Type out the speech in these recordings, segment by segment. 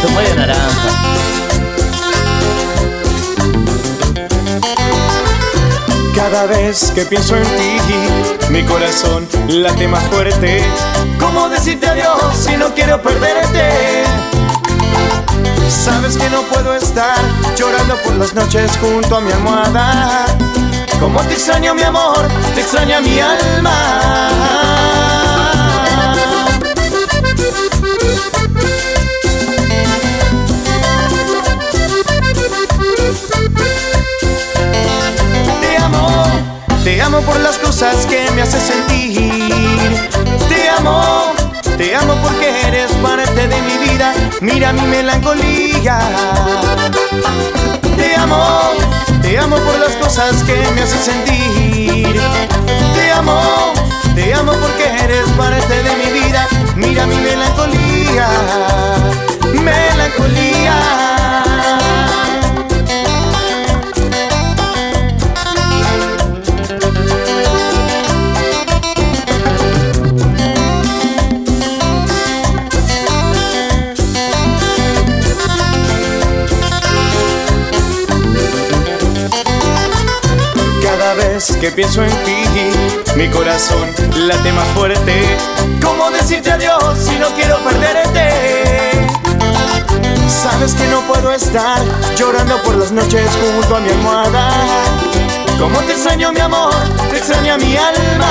tu media naranja. Cada vez que pienso en ti, mi corazón late más fuerte. ¿Cómo decirte adiós si no quiero perderte? Sabes que no puedo estar llorando por las noches junto a mi almohada. Como te extraño mi amor, te extraña mi alma. Te amo por las cosas que me haces sentir. Te amo porque eres parte de mi vida. Mira mi melancolía. Te amo por las cosas que me haces sentir. Te amo porque eres parte de mi vida. Mira mi melancolía, melancolía. Que pienso en ti, mi corazón late más fuerte. ¿Cómo decirte adiós si no quiero perderte? Sabes que no puedo estar llorando por las noches junto a mi almohada. ¿Cómo te extraño mi amor? Te extraña mi alma.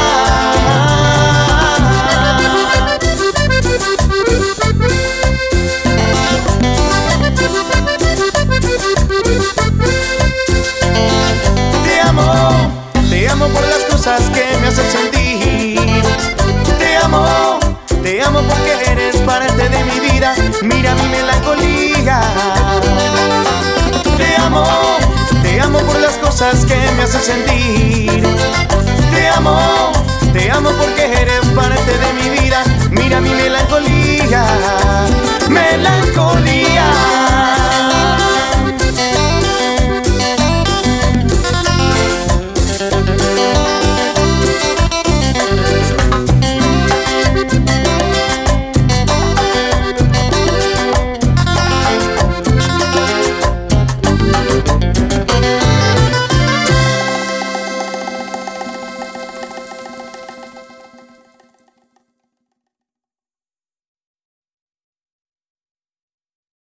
Te amo por las cosas que me hacen sentir. Te amo porque eres parte de mi vida. Mira mi melancolía. Te amo por las cosas que me hacen sentir. Te amo porque eres parte de mi vida. Mira mi melancolía, melancolía.